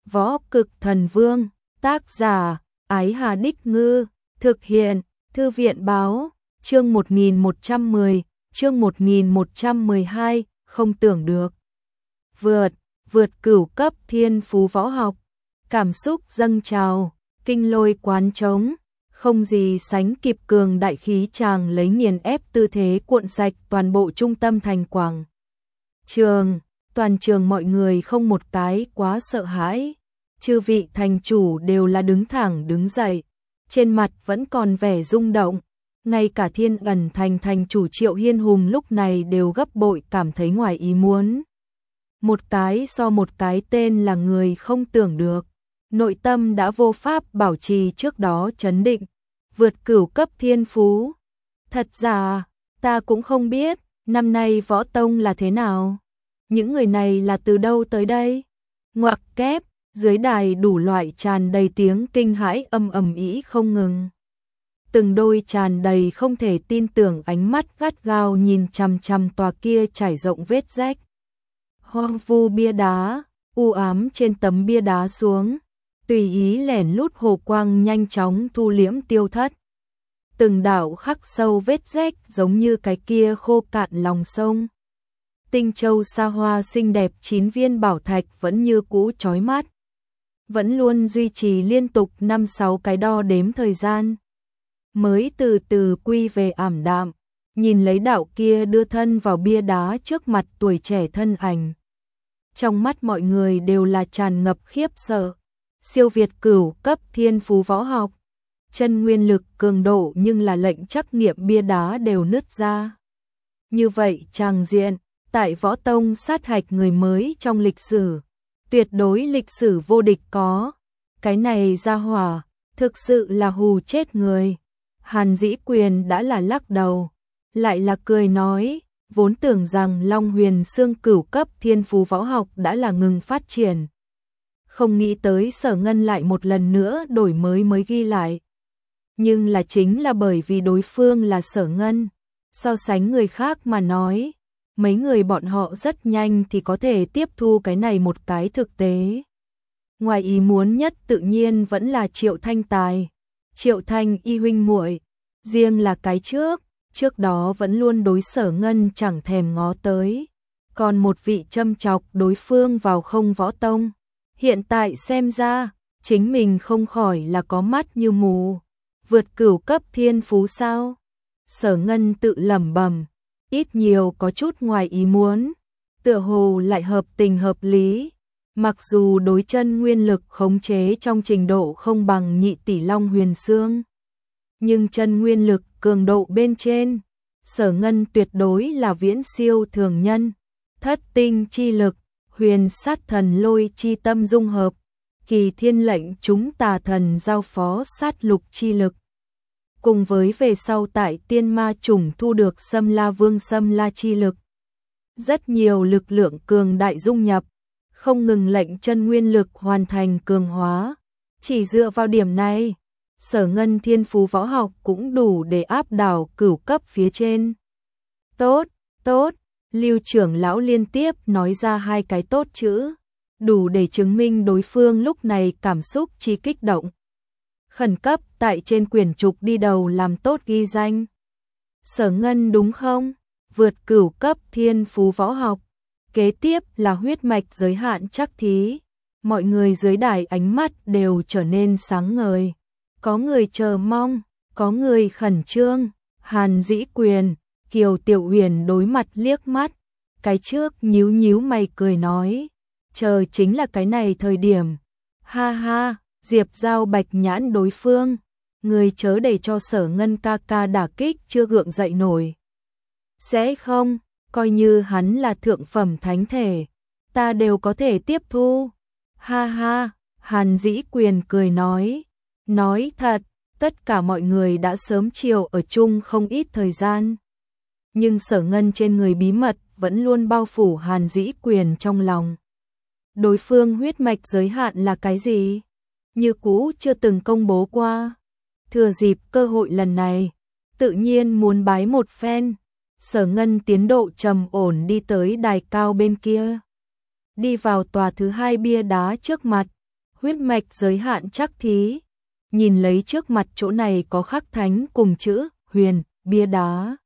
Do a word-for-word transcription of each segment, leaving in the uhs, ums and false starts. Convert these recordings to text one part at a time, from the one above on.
Võ Cực Thần Vương, tác giả, Ái Hà Đích Ngư, thực hiện, Thư viện Báo, chương một nghìn một trăm mười, chương một nghìn một trăm mười hai, không tưởng được. Vượt, vượt cửu cấp thiên phú võ học, cảm xúc dâng trào, kinh lôi quán trống, không gì sánh kịp cường đại khí tràng lấy nghiền ép tư thế cuộn sạch toàn bộ trung tâm thành quảng trường. Toàn trường mọi người không một cái quá sợ hãi, chư vị thành chủ đều là đứng thẳng đứng dậy, trên mặt vẫn còn vẻ rung động, ngay cả Thiên Ẩn thành thành chủ Triệu Hiên Hùng lúc này đều gấp bội cảm thấy ngoài ý muốn. Một cái so một cái tên là người không tưởng được, nội tâm đã vô pháp bảo trì trước đó trấn định, vượt cửu cấp thiên phú. Thật ra, ta cũng không biết, năm nay võ tông là thế nào. Những người này là từ đâu tới đây? Ngoặc kép, dưới đài đủ loại tràn đầy tiếng kinh hãi âm ầm ĩ không ngừng. Từng đôi tràn đầy không thể tin tưởng ánh mắt gắt gao nhìn chằm chằm tòa kia trải rộng vết rách. Hoang vu bia đá, u ám trên tấm bia đá xuống, tùy ý lẻn lút hồ quang nhanh chóng thu liễm tiêu thất. Từng đạo khắc sâu vết rách giống như cái kia khô cạn lòng sông. Tinh châu sa hoa xinh đẹp chín viên bảo thạch vẫn như cũ chói mắt, vẫn luôn duy trì liên tục năm sáu cái đo đếm thời gian, mới từ từ quy về ảm đạm, nhìn lấy đạo kia đưa thân vào bia đá trước mặt tuổi trẻ thân ảnh. Trong mắt mọi người đều là tràn ngập khiếp sợ, siêu việt cửu cấp thiên phú võ học, chân nguyên lực cường độ nhưng là lệnh trắc nghiệm bia đá đều nứt ra. Như vậy tràng diện, tại võ tông sát hạch người mới trong lịch sử, tuyệt đối lịch sử vô địch có. Cái này ra hỏa, thực sự là hù chết người. Hàn Dĩ Quyền đã là lắc đầu, lại là cười nói, vốn tưởng rằng Long Huyền Xương cửu cấp thiên phú võ học đã là ngừng phát triển. Không nghĩ tới Sở Ngân lại một lần nữa đổi mới mới ghi lại. Nhưng là chính là bởi vì đối phương là Sở Ngân, so sánh người khác mà nói, mấy người bọn họ rất nhanh thì có thể tiếp thu cái này một cái thực tế. Ngoài ý muốn nhất tự nhiên vẫn là Triệu Thanh Tài, Triệu Thanh y huynh muội, riêng là cái trước, trước đó vẫn luôn đối Sở Ngân chẳng thèm ngó tới, còn một vị châm chọc đối phương vào không võ tông, hiện tại xem ra, chính mình không khỏi là có mắt như mù, vượt cửu cấp thiên phú sao? Sở Ngân tự lẩm bẩm, ít nhiều có chút ngoài ý muốn, tựa hồ lại hợp tình hợp lý, mặc dù đối chân nguyên lực khống chế trong trình độ không bằng nhị tỷ Long Huyền Xương, nhưng chân nguyên lực cường độ bên trên, Sở Ngân tuyệt đối là viễn siêu thường nhân. Thất tinh chi lực, huyền sát thần lôi chi tâm dung hợp, kỳ thiên lệnh chúng tà thần giao phó sát lục chi lực. Cùng với về sau tại tiên ma chủng thu được Sâm La Vương Sâm La chi lực. Rất nhiều lực lượng cường đại dung nhập, không ngừng lệnh chân nguyên lực hoàn thành cường hóa. Chỉ dựa vào điểm này, Sở Ngân thiên phú võ học cũng đủ để áp đảo cửu cấp phía trên. Tốt, tốt, Lưu trưởng lão liên tiếp nói ra hai cái tốt chữ, đủ để chứng minh đối phương lúc này cảm xúc chi kích động. Khẩn cấp tại trên quyển trục đi đầu làm tốt ghi danh. Sở Ngân đúng không? Vượt cửu cấp thiên phú võ học. Kế tiếp là huyết mạch giới hạn chắc thí. Mọi người dưới đài ánh mắt đều trở nên sáng ngời. Có người chờ mong, có người khẩn trương. Hàn Dĩ Quyền, Kiều Tiểu Huyền đối mặt liếc mắt. Cái trước nhíu nhíu mày cười nói, chờ chính là cái này thời điểm. Ha ha, Diệp Giao bạch nhãn đối phương, người chớ để cho Sở Ngân ca ca đả kích chưa gượng dậy nổi. Sẽ không, coi như hắn là thượng phẩm thánh thể, ta đều có thể tiếp thu. Ha ha, Hàn Dĩ Quyền cười nói, nói thật, tất cả mọi người đã sớm chiều ở chung không ít thời gian. Nhưng Sở Ngân trên người bí mật vẫn luôn bao phủ Hàn Dĩ Quyền trong lòng. Đối phương huyết mạch giới hạn là cái gì? Như cũ chưa từng công bố qua. Thừa dịp cơ hội lần này, tự nhiên muốn bái một phen. Sở Ngân tiến độ trầm ổn đi tới đài cao bên kia. Đi vào tòa thứ hai bia đá trước mặt, huyết mạch giới hạn chắc thí. Nhìn lấy trước mặt chỗ này có khắc thánh cùng chữ huyền, bia đá.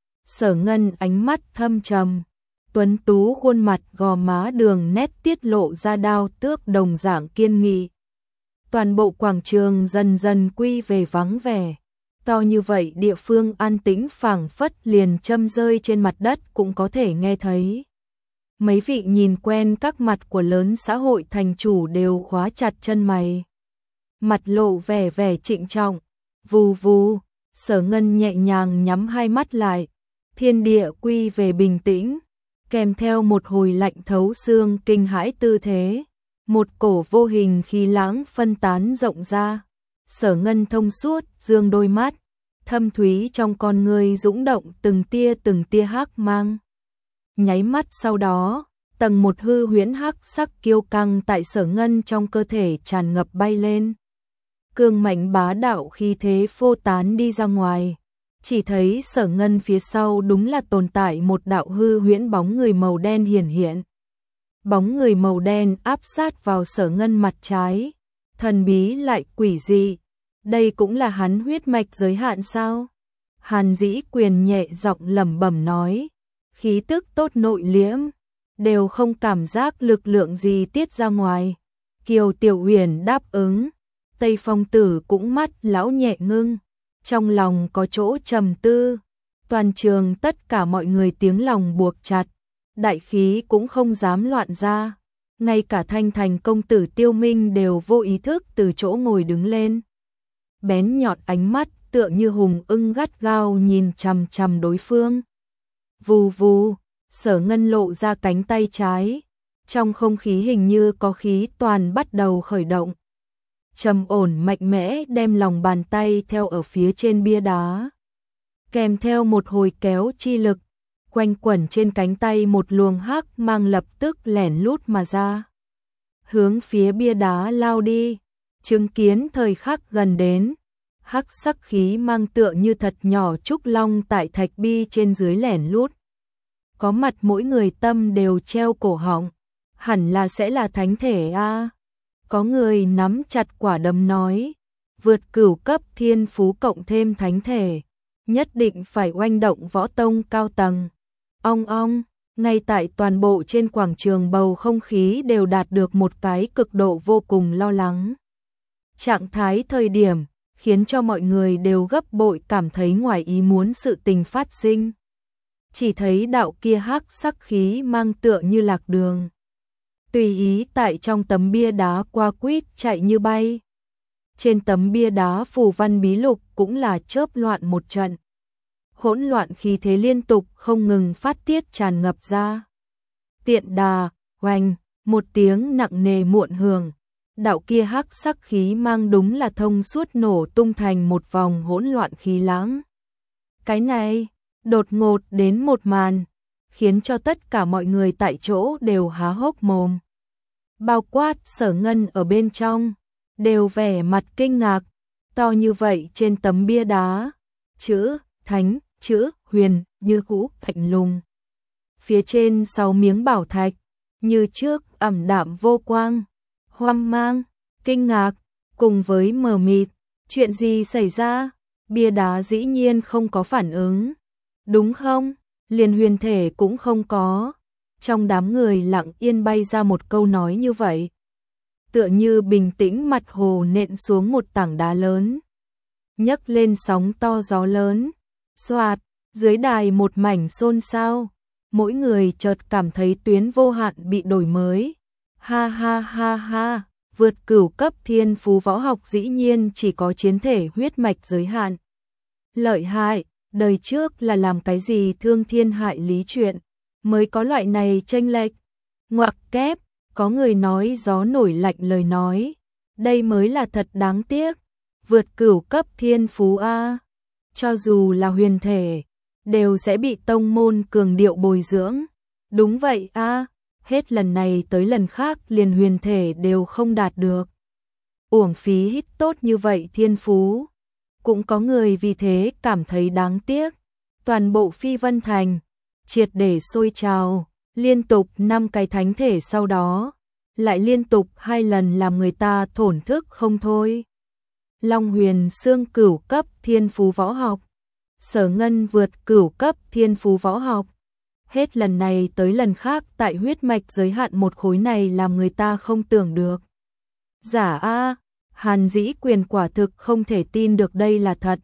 Sở Ngân ánh mắt thâm trầm, tuấn tú khuôn mặt gò má đường nét tiết lộ ra đao tước đồng dạng kiên nghị. Toàn bộ quảng trường dần dần quy về vắng vẻ. To như vậy địa phương an tĩnh phảng phất liền châm rơi trên mặt đất cũng có thể nghe thấy. Mấy vị nhìn quen các mặt của lớn xã hội thành chủ đều khóa chặt chân mày. Mặt lộ vẻ vẻ trịnh trọng. Vù vù, Sở Ngân nhẹ nhàng nhắm hai mắt lại. Thiên địa quy về bình tĩnh, kèm theo một hồi lạnh thấu xương kinh hãi tư thế. Một cổ vô hình khí lãng phân tán rộng ra. Sở Ngân thông suốt, dương đôi mắt, thâm thúy trong con người dũng động từng tia từng tia hắc mang. Nháy mắt sau đó, tầng một hư huyễn hắc sắc kiêu căng tại Sở Ngân trong cơ thể tràn ngập bay lên. Cương mạnh bá đạo khí thế phô tán đi ra ngoài. Chỉ thấy Sở Ngân phía sau đúng là tồn tại một đạo hư huyễn bóng người màu đen hiển hiện. Bóng người màu đen áp sát vào Sở Ngân mặt trái, thần bí lại quỷ dị. Đây cũng là hắn huyết mạch giới hạn sao? Hàn Dĩ Quyền nhẹ giọng lẩm bẩm nói, khí tức tốt nội liễm, đều không cảm giác lực lượng gì tiết ra ngoài. Kiều Tiểu Huyền đáp ứng, Tây Phong Tử cũng mắt lão nhẹ ngưng, trong lòng có chỗ trầm tư. Toàn trường tất cả mọi người tiếng lòng buộc chặt, đại khí cũng không dám loạn ra. Ngay cả Thanh Thành công tử Tiêu Minh đều vô ý thức từ chỗ ngồi đứng lên. Bén nhọn ánh mắt tựa như hùng ưng gắt gao nhìn chằm chằm đối phương. Vù vù, Sở Ngân lộ ra cánh tay trái. Trong không khí hình như có khí toàn bắt đầu khởi động. Trầm ổn mạnh mẽ đem lòng bàn tay theo ở phía trên bia đá. Kèm theo một hồi kéo chi lực, quanh quẩn trên cánh tay một luồng hắc mang lập tức lẻn lút mà ra. Hướng phía bia đá lao đi, chứng kiến thời khắc gần đến. Hắc sắc khí mang tựa như thật nhỏ trúc long tại thạch bi trên dưới lẻn lút. Có mặt mỗi người tâm đều treo cổ họng, hẳn là sẽ là thánh thể a. Có người nắm chặt quả đấm nói, vượt cửu cấp thiên phú cộng thêm thánh thể, nhất định phải oanh động võ tông cao tầng. Ong ong, ngay tại toàn bộ trên quảng trường bầu không khí đều đạt được một cái cực độ vô cùng lo lắng. Trạng thái thời điểm, khiến cho mọi người đều gấp bội cảm thấy ngoài ý muốn sự tình phát sinh. Chỉ thấy đạo kia hắc sắc khí mang tựa như lạc đường. Tùy ý tại trong tấm bia đá qua quýt chạy như bay. Trên tấm bia đá phù văn bí lục cũng là chớp loạn một trận. Hỗn loạn khí thế liên tục không ngừng phát tiết tràn ngập ra. Tiện đà, oanh, một tiếng nặng nề muộn hưởng. Đạo kia hắc sắc khí mang đúng là thông suốt nổ tung thành một vòng hỗn loạn khí lãng. Cái này, đột ngột đến một màn, khiến cho tất cả mọi người tại chỗ đều há hốc mồm. Bao quát Sở Ngân ở bên trong, đều vẻ mặt kinh ngạc. To như vậy trên tấm bia đá, chữ thánh, chữ huyền như cũ lạnh lùng. Phía trên sáu miếng bảo thạch, như trước ảm đạm vô quang. Hoang mang, kinh ngạc, cùng với mờ mịt, chuyện gì xảy ra? Bia đá dĩ nhiên không có phản ứng, đúng không? Liền huyền thể cũng không có. Trong đám người lặng yên bay ra một câu nói như vậy. Tựa như bình tĩnh mặt hồ nện xuống một tảng đá lớn, nhấc lên sóng to gió lớn. Xoạt, dưới đài một mảnh xôn xao, mỗi người chợt cảm thấy tuyến vô hạn bị đổi mới. Ha ha ha ha, vượt cửu cấp thiên phú võ học dĩ nhiên chỉ có chiến thể huyết mạch giới hạn. Lợi hại, đời trước là làm cái gì thương thiên hại lý chuyện, mới có loại này chênh lệch. Ngoặc kép, có người nói gió nổi lạnh lời nói, đây mới là thật đáng tiếc. Vượt cửu cấp thiên phú a, cho dù là huyền thể, đều sẽ bị tông môn cường điệu bồi dưỡng. Đúng vậy a. Hết lần này tới lần khác liền huyền thể đều không đạt được. Uổng phí hít tốt như vậy thiên phú. Cũng có người vì thế cảm thấy đáng tiếc. Toàn bộ Phi Vân Thành triệt để sôi trào, liên tục năm cái thánh thể sau đó, lại liên tục hai lần làm người ta thổn thức không thôi. Long Huyền Xương cửu cấp thiên phú võ học, Sở Ngân vượt cửu cấp thiên phú võ học. Hết lần này tới lần khác tại huyết mạch giới hạn một khối này làm người ta không tưởng được. Giả a, Hàn Dĩ Quyền quả thực không thể tin được đây là thật.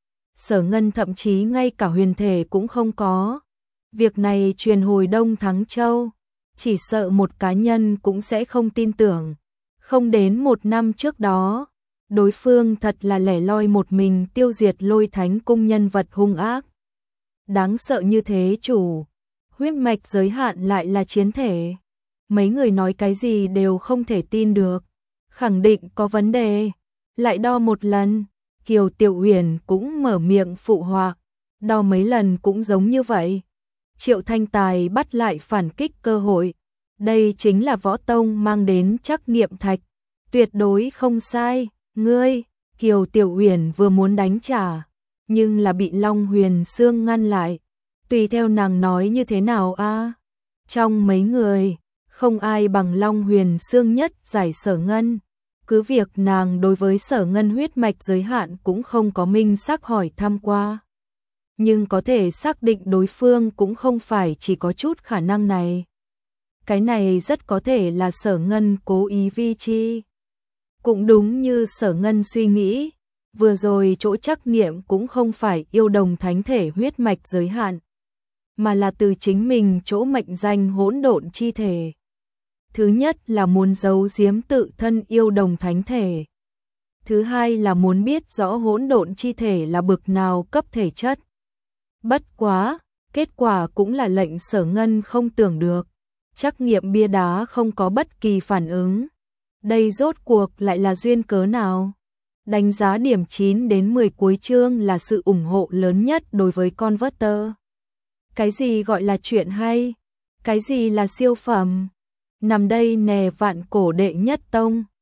Sở Ngân thậm chí ngay cả huyền thể cũng không có. Việc này truyền hồi Đông Thắng Châu, chỉ sợ một cá nhân cũng sẽ không tin tưởng. Không đến một năm trước đó, đối phương thật là lẻ loi một mình tiêu diệt Lôi Thánh Cung nhân vật hung ác. Đáng sợ như thế chủ, huyết mạch giới hạn lại là chiến thể. Mấy người nói cái gì đều không thể tin được, khẳng định có vấn đề. Lại đo một lần, Kiều Tiểu Uyển cũng mở miệng phụ họa, đo mấy lần cũng giống như vậy. Triệu Thanh Tài bắt lại phản kích cơ hội. Đây chính là võ tông mang đến trắc nghiệm thạch, tuyệt đối không sai. Ngươi, Kiều Tiểu Uyển vừa muốn đánh trả, nhưng là bị Long Huyền Xương ngăn lại. Tùy theo nàng nói như thế nào a? Trong mấy người, không ai bằng Long Huyền Xương nhất giải Sở Ngân. Cứ việc nàng đối với Sở Ngân huyết mạch giới hạn cũng không có minh xác hỏi thăm qua, nhưng có thể xác định đối phương cũng không phải chỉ có chút khả năng này. Cái này rất có thể là Sở Ngân cố ý vi chi. Cũng đúng như Sở Ngân suy nghĩ, vừa rồi chỗ trắc nghiệm cũng không phải yêu đồng thánh thể huyết mạch giới hạn, mà là từ chính mình chỗ mệnh danh hỗn độn chi thể. Thứ nhất là muốn giấu giếm tự thân yêu đồng thánh thể. Thứ hai là muốn biết rõ hỗn độn chi thể là bực nào cấp thể chất. Bất quá, kết quả cũng là lệnh Sở Ngân không tưởng được. Trắc nghiệm bia đá không có bất kỳ phản ứng. Đây rốt cuộc lại là duyên cớ nào? Đánh giá điểm chín đến mười cuối chương là sự ủng hộ lớn nhất đối với Converter. Cái gì gọi là chuyện hay? Cái gì là siêu phẩm? Nằm đây nè vạn cổ đệ nhất tông.